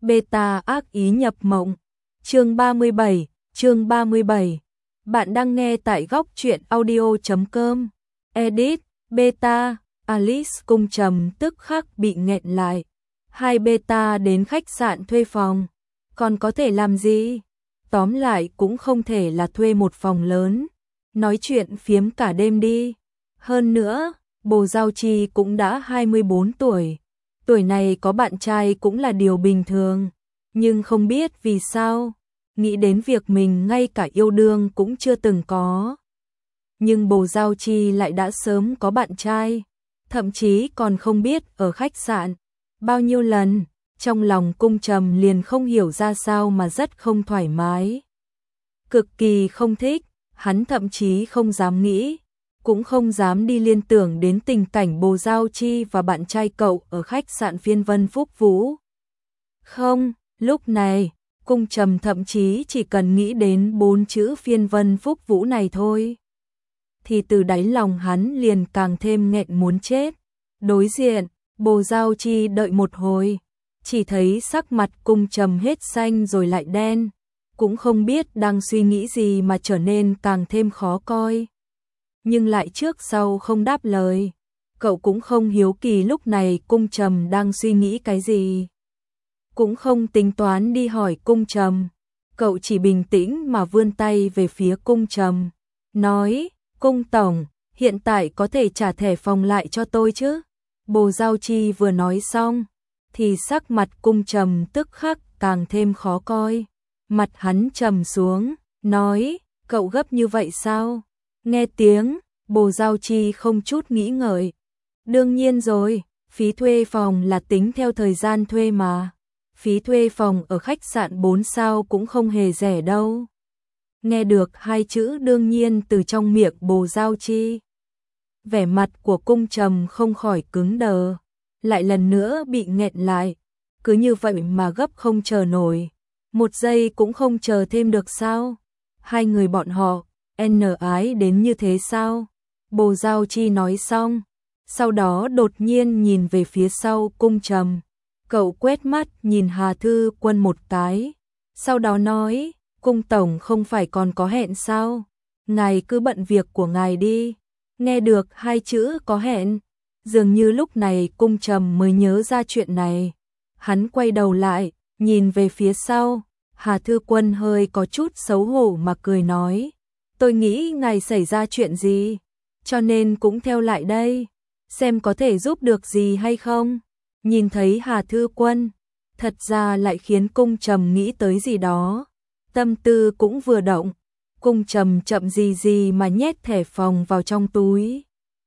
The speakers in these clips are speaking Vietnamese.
Beta ác ý nhập mộng. Chương 37. Bạn đang nghe tại góc truyện audio.com. Edit, Beta, Alice cung trầm tức khắc bị nghẹn lại. Hai Beta đến khách sạn thuê phòng. Còn có thể làm gì? Tóm lại cũng không thể là thuê một phòng lớn. Nói chuyện phiếm cả đêm đi. Hơn nữa, Bồ Giao Chi cũng đã 24 tuổi. Tuổi này có bạn trai cũng là điều bình thường. Nhưng không biết vì sao, nghĩ đến việc mình ngay cả yêu đương cũng chưa từng có. Nhưng Bồ Giao Chi lại đã sớm có bạn trai, thậm chí còn không biết ở khách sạn bao nhiêu lần. Trong lòng cung trầm liền không hiểu ra sao mà rất không thoải mái. Cực kỳ không thích, hắn thậm chí không dám nghĩ, cũng không dám đi liên tưởng đến tình cảnh Bồ Giao Chi và bạn trai cậu ở khách sạn Phiên Vân Phúc Vũ. Không, lúc này, cung trầm thậm chí chỉ cần nghĩ đến 4 chữ Phiên Vân Phúc Vũ này thôi, thì từ đáy lòng hắn liền càng thêm nghẹn muốn chết. Đối diện, Bồ Giao Chi đợi một hồi, chỉ thấy sắc mặt cung trầm hết xanh rồi lại đen, cũng không biết đang suy nghĩ gì mà trở nên càng thêm khó coi. Nhưng lại trước sau không đáp lời, cậu cũng không hiếu kỳ lúc này cung trầm đang suy nghĩ cái gì. Cũng không tính toán đi hỏi cung trầm, cậu chỉ bình tĩnh mà vươn tay về phía cung trầm, nói, cung tổng, hiện tại có thể trả thẻ phòng lại cho tôi chứ? Bồ Giao Chi vừa nói xong, thì sắc mặt cung trầm tức khắc càng thêm khó coi. Mặt hắn trầm xuống, nói, cậu gấp như vậy sao? Nghe tiếng, Bồ Giao Chi không chút nghĩ ngợi. Đương nhiên rồi, phí thuê phòng là tính theo thời gian thuê mà. Phí thuê phòng ở khách sạn 4 sao cũng không hề rẻ đâu. Nghe được hai chữ đương nhiên từ trong miệng Bồ Giao Chi, vẻ mặt của cung trầm không khỏi cứng đờ, lại lần nữa bị nghẹn lại. Cứ như vậy mà gấp không chờ nổi, một giây cũng không chờ thêm được sao? Hai người bọn họ ái đến như thế sao? Bồ Giao Chi nói xong, sau đó đột nhiên nhìn về phía sau cung trầm. Cậu quét mắt nhìn Hà Thư Quân một cái, sau đó nói, cung tổng không phải còn có hẹn sao? Ngài cứ bận việc của ngài đi. Nghe được hai chữ có hẹn, dường như lúc này cung trầm mới nhớ ra chuyện này. Hắn quay đầu lại, nhìn về phía sau, Hà Thư Quân hơi có chút xấu hổ mà cười nói, tôi nghĩ ngài xảy ra chuyện gì, cho nên cũng theo lại đây, xem có thể giúp được gì hay không. Nhìn thấy Hà Thư Quân, thật ra lại khiến cung trầm nghĩ tới gì đó, tâm tư cũng vừa động. Cung trầm chậm gì mà nhét thẻ phòng vào trong túi.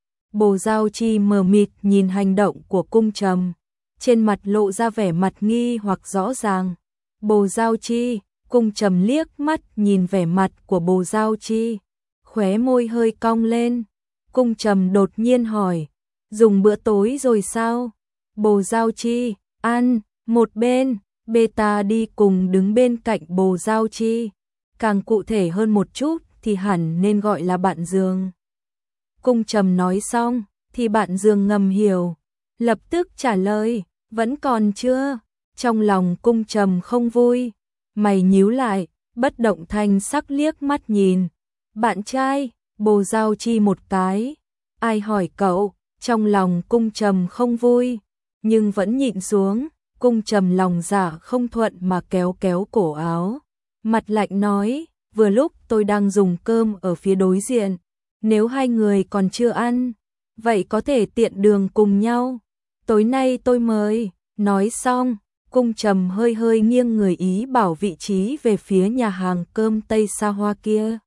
Bồ Giao Chi mờ mịt nhìn hành động của cung trầm, trên mặt lộ ra vẻ mặt nghi hoặc rõ ràng. Bồ Giao Chi, cung trầm liếc mắt nhìn vẻ mặt của Bồ Giao Chi, khóe môi hơi cong lên. Cung trầm đột nhiên hỏi, dùng bữa tối rồi sao? Bồ Giao Chi, ăn. Một bên, Beta đi cùng đứng bên cạnh Bồ Giao Chi. Càng cụ thể hơn một chút thì hẳn nên gọi là bạn giường. Cung trầm nói xong, thì bạn giường ngầm hiểu, lập tức trả lời, vẫn còn chưa. Trong lòng cung trầm không vui, mày nhíu lại, bất động thanh sắc liếc mắt nhìn bạn trai Bồ Giao Chi một cái. Ai hỏi cậu? Trong lòng cung trầm không vui, nhưng vẫn nhịn xuống. Cung trầm lòng dạ không thuận mà kéo kéo cổ áo, mặt lạnh nói, vừa lúc tôi đang dùng cơm ở phía đối diện, nếu hai người còn chưa ăn, vậy có thể tiện đường cùng nhau, tối nay tôi mời. Nói xong, cung trầm hơi nghiêng người ý bảo vị trí về phía nhà hàng cơm Tây xa hoa kia.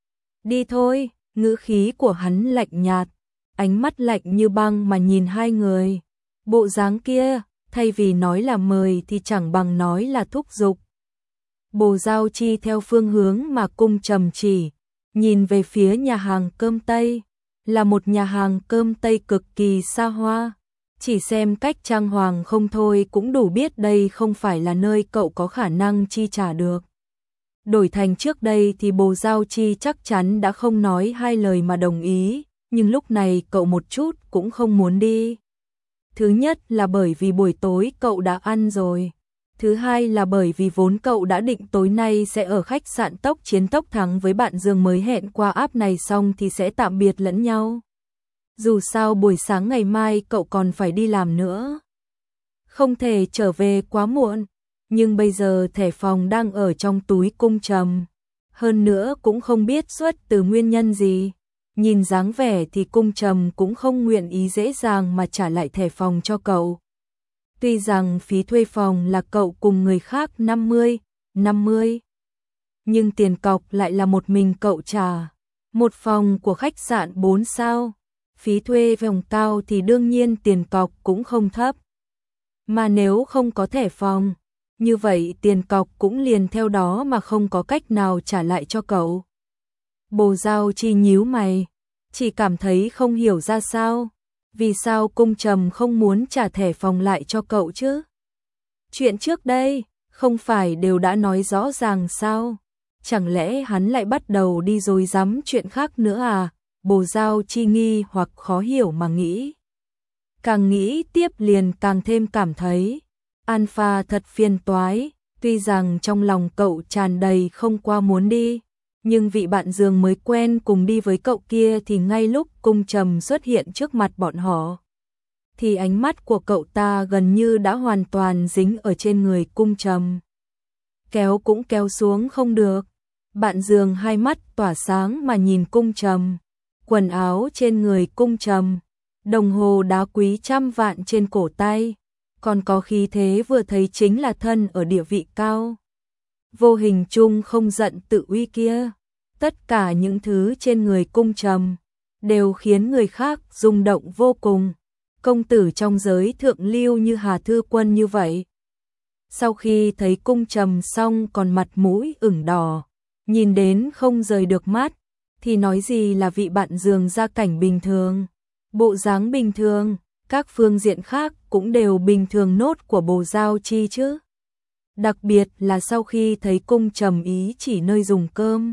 Đi thôi, ngữ khí của hắn lạnh nhạt, ánh mắt lạnh như băng mà nhìn hai người. Bộ dáng kia, thay vì nói là mời thì chẳng bằng nói là thúc giục. Bồ Giao Chi theo phương hướng mà cung trầm chỉ, nhìn về phía nhà hàng cơm Tây, là một nhà hàng cơm Tây cực kỳ xa hoa. Chỉ xem cách trang hoàng không thôi cũng đủ biết đây không phải là nơi cậu có khả năng chi trả được. Đổi thành trước đây thì Bồ Giao Chi chắc chắn đã không nói hai lời mà đồng ý, nhưng lúc này cậu một chút cũng không muốn đi. Thứ nhất là bởi vì buổi tối cậu đã ăn rồi. Thứ hai là bởi vì vốn cậu đã định tối nay sẽ ở khách sạn Tốc Chiến Tốc Thắng với bạn Dương mới hẹn qua app này xong thì sẽ tạm biệt lẫn nhau. Dù sao buổi sáng ngày mai cậu còn phải đi làm nữa. Không thể trở về quá muộn, nhưng bây giờ thẻ phòng đang ở trong túi Cung Trầm. Hơn nữa cũng không biết xuất từ nguyên nhân gì. Nhìn dáng vẻ thì Cung Trầm cũng không nguyện ý dễ dàng mà trả lại thẻ phòng cho cậu. Tuy rằng phí thuê phòng là cậu cùng người khác 50, nhưng tiền cọc lại là một mình cậu trả. Một phòng của khách sạn 4 sao, phí thuê phòng cao thì đương nhiên tiền cọc cũng không thấp. Mà nếu không có thẻ phòng, như vậy tiền cọc cũng liền theo đó mà không có cách nào trả lại cho cậu. Bồ Giao Chi nhíu mày, chỉ cảm thấy không hiểu ra sao. Vì sao Cung Trầm không muốn trả thẻ phòng lại cho cậu chứ? Chuyện trước đây, không phải đều đã nói rõ ràng sao? Chẳng lẽ hắn lại bắt đầu đi rồi dám chuyện khác nữa à? Bồ Giao Chi nghi hoặc khó hiểu mà nghĩ. Càng nghĩ tiếp liền càng thêm cảm thấy Alpha thật phiền toái, tuy rằng trong lòng cậu tràn đầy không qua muốn đi, nhưng vị bạn giường mới quen cùng đi với cậu kia thì ngay lúc Cung Trầm xuất hiện trước mặt bọn họ, thì ánh mắt của cậu ta gần như đã hoàn toàn dính ở trên người Cung Trầm. Kéo cũng kéo xuống không được. Bạn giường hai mắt tỏa sáng mà nhìn Cung Trầm, quần áo trên người Cung Trầm, đồng hồ đá quý trăm vạn trên cổ tay, còn có khí thế vừa thấy chính là thân ở địa vị cao. Vô hình chung không giận tự uy kia. Tất cả những thứ trên người Cung Trầm đều khiến người khác rung động vô cùng. Công tử trong giới thượng lưu như Hà Thư Quân như vậy. Sau khi thấy Cung Trầm xong còn mặt mũi ửng đỏ, nhìn đến không rời được mắt, thì nói gì là vị bạn giường gia cảnh bình thường, bộ dáng bình thường, các phương diện khác cũng đều bình thường nốt của Bồ Giao Chi chứ. Đặc biệt là sau khi thấy Cung Trầm ý chỉ nơi dùng cơm,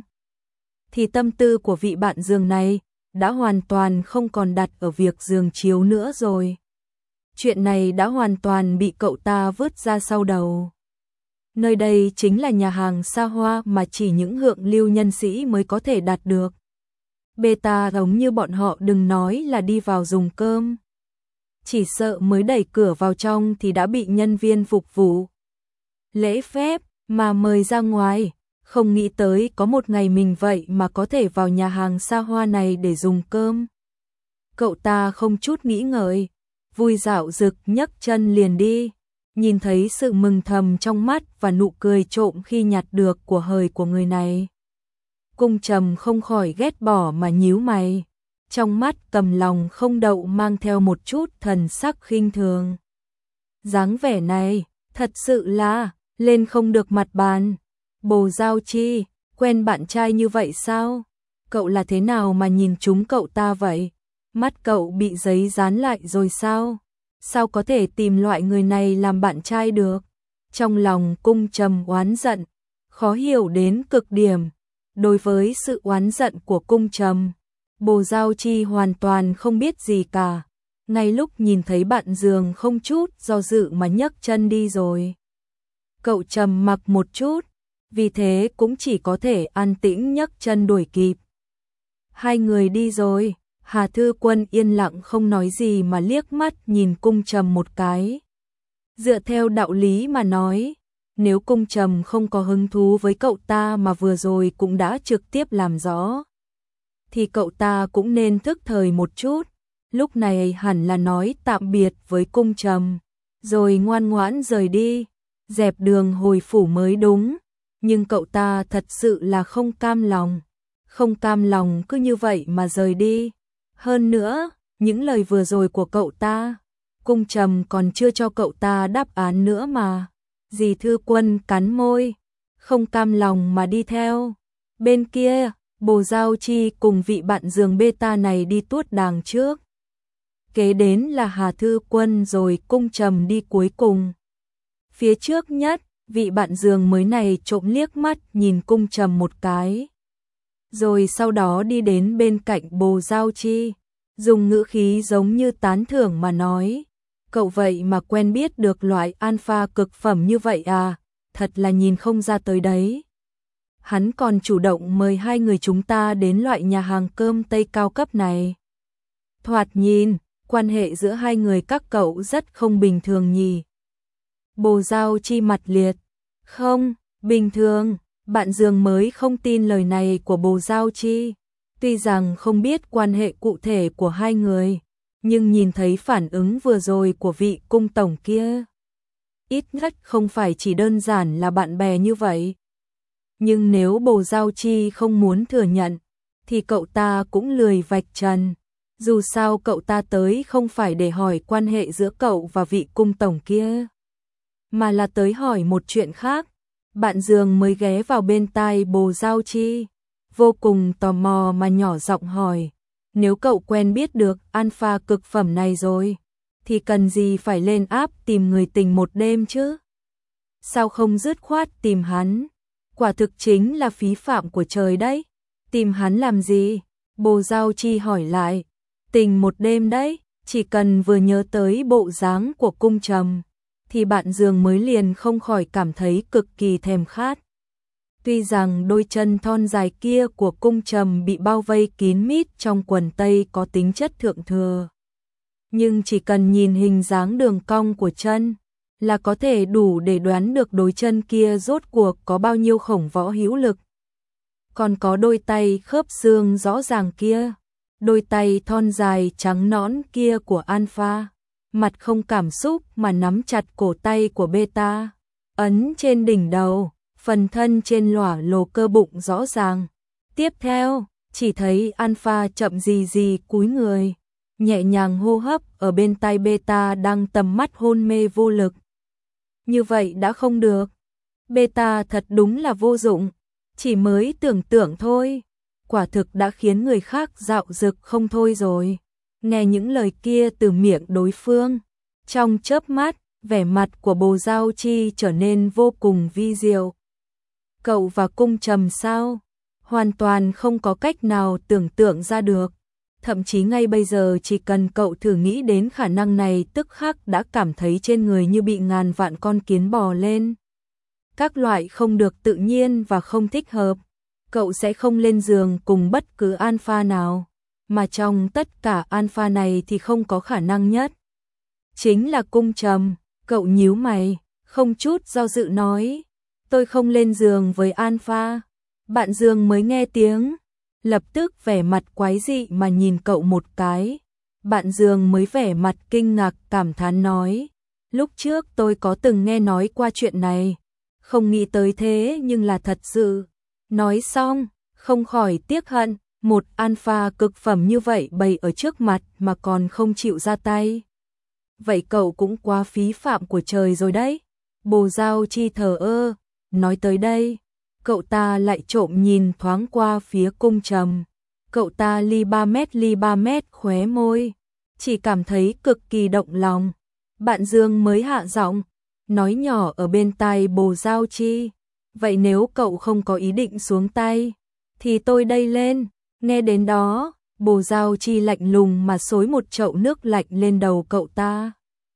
thì tâm tư của vị bạn giường này đã hoàn toàn không còn đặt ở việc giường chiếu nữa rồi. Chuyện này đã hoàn toàn bị cậu ta vứt ra sau đầu. Nơi đây chính là nhà hàng xa hoa mà chỉ những hượng lưu nhân sĩ mới có thể đạt được. Beta giống như bọn họ đừng nói là đi vào dùng cơm. Chỉ sợ mới đẩy cửa vào trong thì đã bị nhân viên phục vụ lễ phép mà mời ra ngoài. Không nghĩ tới có một ngày mình vậy mà có thể vào nhà hàng xa hoa này để dùng cơm. Cậu ta không chút nghĩ ngợi, vui dạo dực nhấc chân liền đi. Nhìn thấy sự mừng thầm trong mắt và nụ cười trộm khi nhặt được của hời của người này, Cung Trầm không khỏi ghét bỏ mà nhíu mày, trong mắt cầm lòng không đậu mang theo một chút thần sắc khinh thường. Dáng vẻ này, thật sự là lên không được mặt bàn. Bồ Giao Chi, quen bạn trai như vậy sao? Cậu là thế nào mà nhìn trúng cậu ta vậy? Mắt cậu bị giấy dán lại rồi sao? Sao có thể tìm loại người này làm bạn trai được? Trong lòng Cung Trầm oán giận, khó hiểu đến cực điểm. Đối với sự oán giận của Cung Trầm, Bồ Giao Chi hoàn toàn không biết gì cả. Ngay lúc nhìn thấy bạn giường không chút do dự mà nhấc chân đi rồi. Cậu trầm mặc một chút, vì thế cũng chỉ có thể an tĩnh nhấc chân đuổi kịp. Hai người đi rồi, Hà Thư Quân yên lặng không nói gì mà liếc mắt nhìn Cung Trầm một cái. Dựa theo đạo lý mà nói, nếu Cung Trầm không có hứng thú với cậu ta mà vừa rồi cũng đã trực tiếp làm rõ, thì cậu ta cũng nên thức thời một chút, lúc này hẳn là nói tạm biệt với Cung Trầm, rồi ngoan ngoãn rời đi, dẹp đường hồi phủ mới đúng. Nhưng cậu ta thật sự là không cam lòng cứ như vậy mà rời đi. Hơn nữa, những lời vừa rồi của cậu ta, Cung Trầm còn chưa cho cậu ta đáp án nữa mà. Dì Thư Quân cắn môi, không cam lòng mà đi theo. Bên kia, Bồ Giao Chi cùng vị bạn giường beta này đi tuốt đàng trước. Kế đến là Hà Thư Quân rồi Cung Trầm đi cuối cùng. Phía trước nhất, vị bạn giường mới này trộm liếc mắt nhìn Cung Trầm một cái. Rồi sau đó đi đến bên cạnh Bồ Giao Chi, dùng ngữ khí giống như tán thưởng mà nói, cậu vậy mà quen biết được loại alpha cực phẩm như vậy à, thật là nhìn không ra tới đấy. Hắn còn chủ động mời hai người chúng ta đến loại nhà hàng cơm Tây cao cấp này. Thoạt nhìn, quan hệ giữa hai người các cậu rất không bình thường nhỉ. Bồ Giao Chi mặt liệt. Không, bình thường, bạn Dương mới không tin lời này của Bồ Giao Chi. Tuy rằng không biết quan hệ cụ thể của hai người, nhưng nhìn thấy phản ứng vừa rồi của vị cung tổng kia, ít nhất không phải chỉ đơn giản là bạn bè như vậy. Nhưng nếu Bồ Giao Chi không muốn thừa nhận, thì cậu ta cũng lười vạch trần. Dù sao cậu ta tới không phải để hỏi quan hệ giữa cậu và vị cung tổng kia, mà là tới hỏi một chuyện khác. Bạn Dương mới ghé vào bên tai Bồ Giao Chi, vô cùng tò mò mà nhỏ giọng hỏi, nếu cậu quen biết được alpha cực phẩm này rồi, thì cần gì phải lên app tìm người tình một đêm chứ? Sao không dứt khoát tìm hắn? Quả thực chính là phí phạm của trời đấy. Tìm hắn làm gì? Bồ Giao Chi hỏi lại. Tình một đêm đấy, chỉ cần vừa nhớ tới bộ dáng của Cung Trầm, thì bạn Dương mới liền không khỏi cảm thấy cực kỳ thèm khát. Tuy rằng đôi chân thon dài kia của Cung Trầm bị bao vây kín mít trong quần tây có tính chất thượng thừa, nhưng chỉ cần nhìn hình dáng đường cong của chân là có thể đủ để đoán được đôi chân kia rốt cuộc có bao nhiêu khổng võ hữu lực. Còn có đôi tay khớp xương rõ ràng kia, đôi tay thon dài trắng nõn kia của alpha, mặt không cảm xúc mà nắm chặt cổ tay của beta, ấn trên đỉnh đầu, phần thân trên lỏa lồ cơ bụng rõ ràng. Tiếp theo, chỉ thấy alpha chậm gì cúi người, nhẹ nhàng hô hấp ở bên tai beta đang tầm mắt hôn mê vô lực. Như vậy đã không được. Beta thật đúng là vô dụng, chỉ mới tưởng tượng thôi, quả thực đã khiến người khác dạo dực không thôi rồi. Nghe những lời kia từ miệng đối phương, trong chớp mắt, vẻ mặt của Bồ Giao Chi trở nên vô cùng vi diệu. Cậu và Cung Trầm sao? Hoàn toàn không có cách nào tưởng tượng ra được. Thậm chí ngay bây giờ chỉ cần cậu thử nghĩ đến khả năng này tức khắc đã cảm thấy trên người như bị ngàn vạn con kiến bò lên. Các loại không được tự nhiên và không thích hợp, cậu sẽ không lên giường cùng bất cứ alpha nào, mà trong tất cả alpha này thì không có khả năng nhất chính là Cung Trầm. Cậu nhíu mày, không chút do dự nói, tôi không lên giường với alpha. Bạn Dương mới nghe tiếng, lập tức vẻ mặt quái dị mà nhìn cậu một cái. Bạn Dương mới vẻ mặt kinh ngạc cảm thán nói, lúc trước tôi có từng nghe nói qua chuyện này, không nghĩ tới thế nhưng là thật sự. Nói xong, không khỏi tiếc hận, một alpha cực phẩm như vậy bày ở trước mặt mà còn không chịu ra tay. Vậy cậu cũng quá phí phạm của trời rồi đấy. Bồ Giao Chi thờ ơ, nói tới đây, cậu ta lại trộm nhìn thoáng qua phía Cung Trầm. Cậu ta ly 3 mét khóe môi, chỉ cảm thấy cực kỳ động lòng. Bạn Dương mới hạ giọng, nói nhỏ ở bên tai Bồ Giao Chi, vậy nếu cậu không có ý định xuống tay, thì tôi đây lên. Nghe đến đó, Bồ Giao Chi lạnh lùng mà xối một chậu nước lạnh lên đầu cậu ta.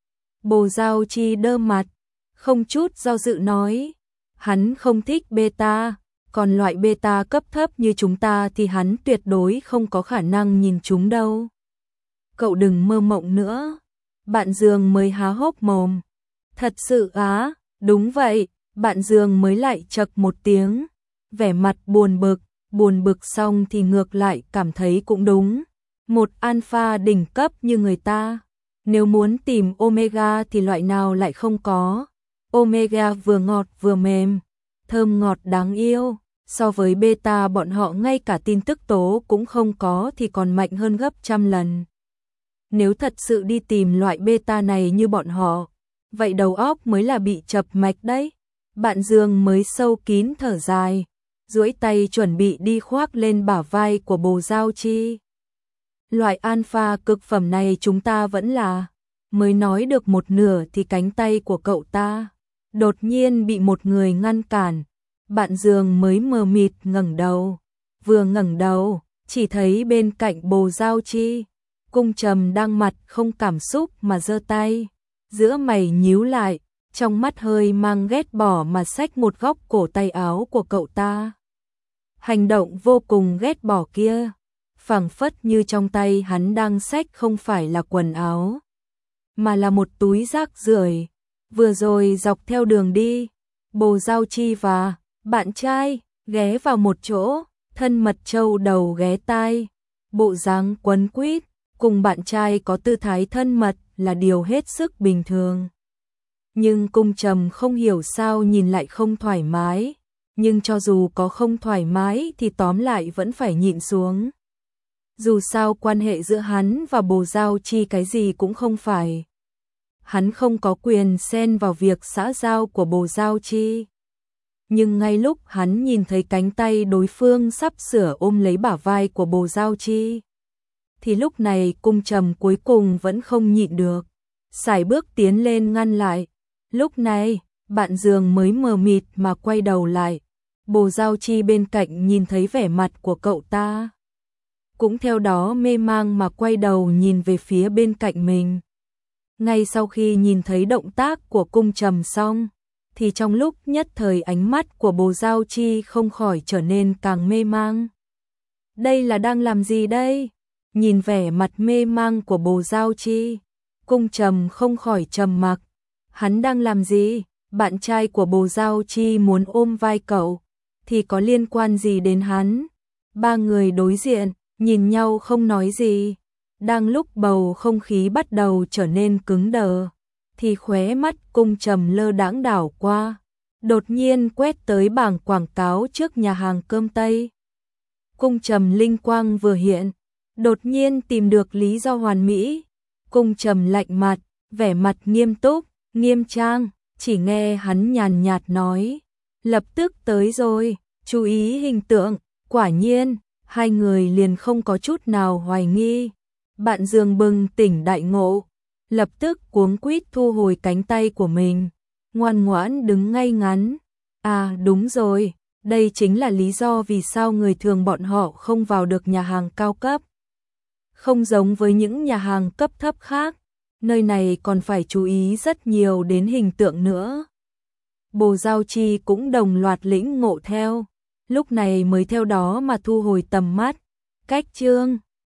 Bồ Giao Chi đơ mặt, không chút do dự nói, hắn không thích beta, còn loại beta cấp thấp như chúng ta thì hắn tuyệt đối không có khả năng nhìn chúng đâu. Cậu đừng mơ mộng nữa. Bạn Dương mới há hốc mồm. Thật sự á? Đúng vậy. Bạn Dương mới lại chậc một tiếng, vẻ mặt buồn bực xong thì ngược lại cảm thấy cũng đúng. Một alpha đỉnh cấp như người ta, nếu muốn tìm omega thì loại nào lại không có. Omega vừa ngọt vừa mềm, thơm ngọt đáng yêu, so với beta bọn họ ngay cả tin tức tố cũng không có thì còn mạnh hơn gấp trăm lần. Nếu thật sự đi tìm loại beta này như bọn họ, vậy đầu óc mới là bị chập mạch đấy. Bạn Dương mới sâu kín thở dài, duỗi tay chuẩn bị đi khoác lên bả vai của Bồ Giao Chi. Loại alpha cực phẩm này chúng ta vẫn là. Mới nói được một nửa thì cánh tay của cậu ta đột nhiên bị một người ngăn cản. Bạn Dương mới mờ mịt ngẩng đầu. Vừa ngẩng đầu, chỉ thấy bên cạnh Bồ Giao Chi, Cung Trầm đang mặt không cảm xúc mà giơ tay, giữa mày nhíu lại, trong mắt hơi mang ghét bỏ mà xách một góc cổ tay áo của cậu ta. Hành động vô cùng ghét bỏ kia, phảng phất như trong tay hắn đang xách không phải là quần áo, mà là một túi rác rưởi. Vừa rồi dọc theo đường đi, Bồ Giao Chi và bạn trai ghé vào một chỗ, thân mật trâu đầu ghé tai, bộ dáng quấn quýt, cùng bạn trai có tư thái thân mật là điều hết sức bình thường. Nhưng Cung Trầm không hiểu sao nhìn lại không thoải mái, nhưng cho dù có không thoải mái thì tóm lại vẫn phải nhịn xuống. Dù sao quan hệ giữa hắn và Bồ Giao Chi cái gì cũng không phải. Hắn không có quyền xen vào việc xã giao của Bồ Giao Chi. Nhưng ngay lúc hắn nhìn thấy cánh tay đối phương sắp sửa ôm lấy bả vai của Bồ Giao Chi, thì lúc này Cung Trầm cuối cùng vẫn không nhịn được, sải bước tiến lên ngăn lại. Lúc này, bạn giường mới mờ mịt mà quay đầu lại, Bồ Giao Chi bên cạnh nhìn thấy vẻ mặt của cậu ta, cũng theo đó mê mang mà quay đầu nhìn về phía bên cạnh mình. Ngay sau khi nhìn thấy động tác của Cung Trầm xong, thì trong lúc nhất thời ánh mắt của Bồ Giao Chi không khỏi trở nên càng mê mang. Đây là đang làm gì đây? Nhìn vẻ mặt mê mang của Bồ Giao Chi, Cung Trầm không khỏi trầm mặc. Hắn đang làm gì? Bạn trai của Bồ Giao Chi muốn ôm vai cậu, thì có liên quan gì đến hắn? Ba người đối diện, nhìn nhau không nói gì. Đang lúc bầu không khí bắt đầu trở nên cứng đờ, thì khóe mắt Cung Trầm lơ đãng đảo qua, đột nhiên quét tới bảng quảng cáo trước nhà hàng cơm Tây. Cung Trầm linh quang vừa hiện, đột nhiên tìm được lý do hoàn mỹ. Cung Trầm lạnh mặt, vẻ mặt nghiêm túc, nghiêm trang, chỉ nghe hắn nhàn nhạt nói, lập tức tới rồi, chú ý hình tượng. Quả nhiên, hai người liền không có chút nào hoài nghi. Bạn giường bừng tỉnh đại ngộ, lập tức cuống quýt thu hồi cánh tay của mình, ngoan ngoãn đứng ngay ngắn. À đúng rồi, đây chính là lý do vì sao người thường bọn họ không vào được nhà hàng cao cấp. Không giống với những nhà hàng cấp thấp khác, nơi này còn phải chú ý rất nhiều đến hình tượng nữa. Bồ Giao Chi cũng đồng loạt lĩnh ngộ theo, lúc này mới theo đó mà thu hồi tầm mắt. Cách chương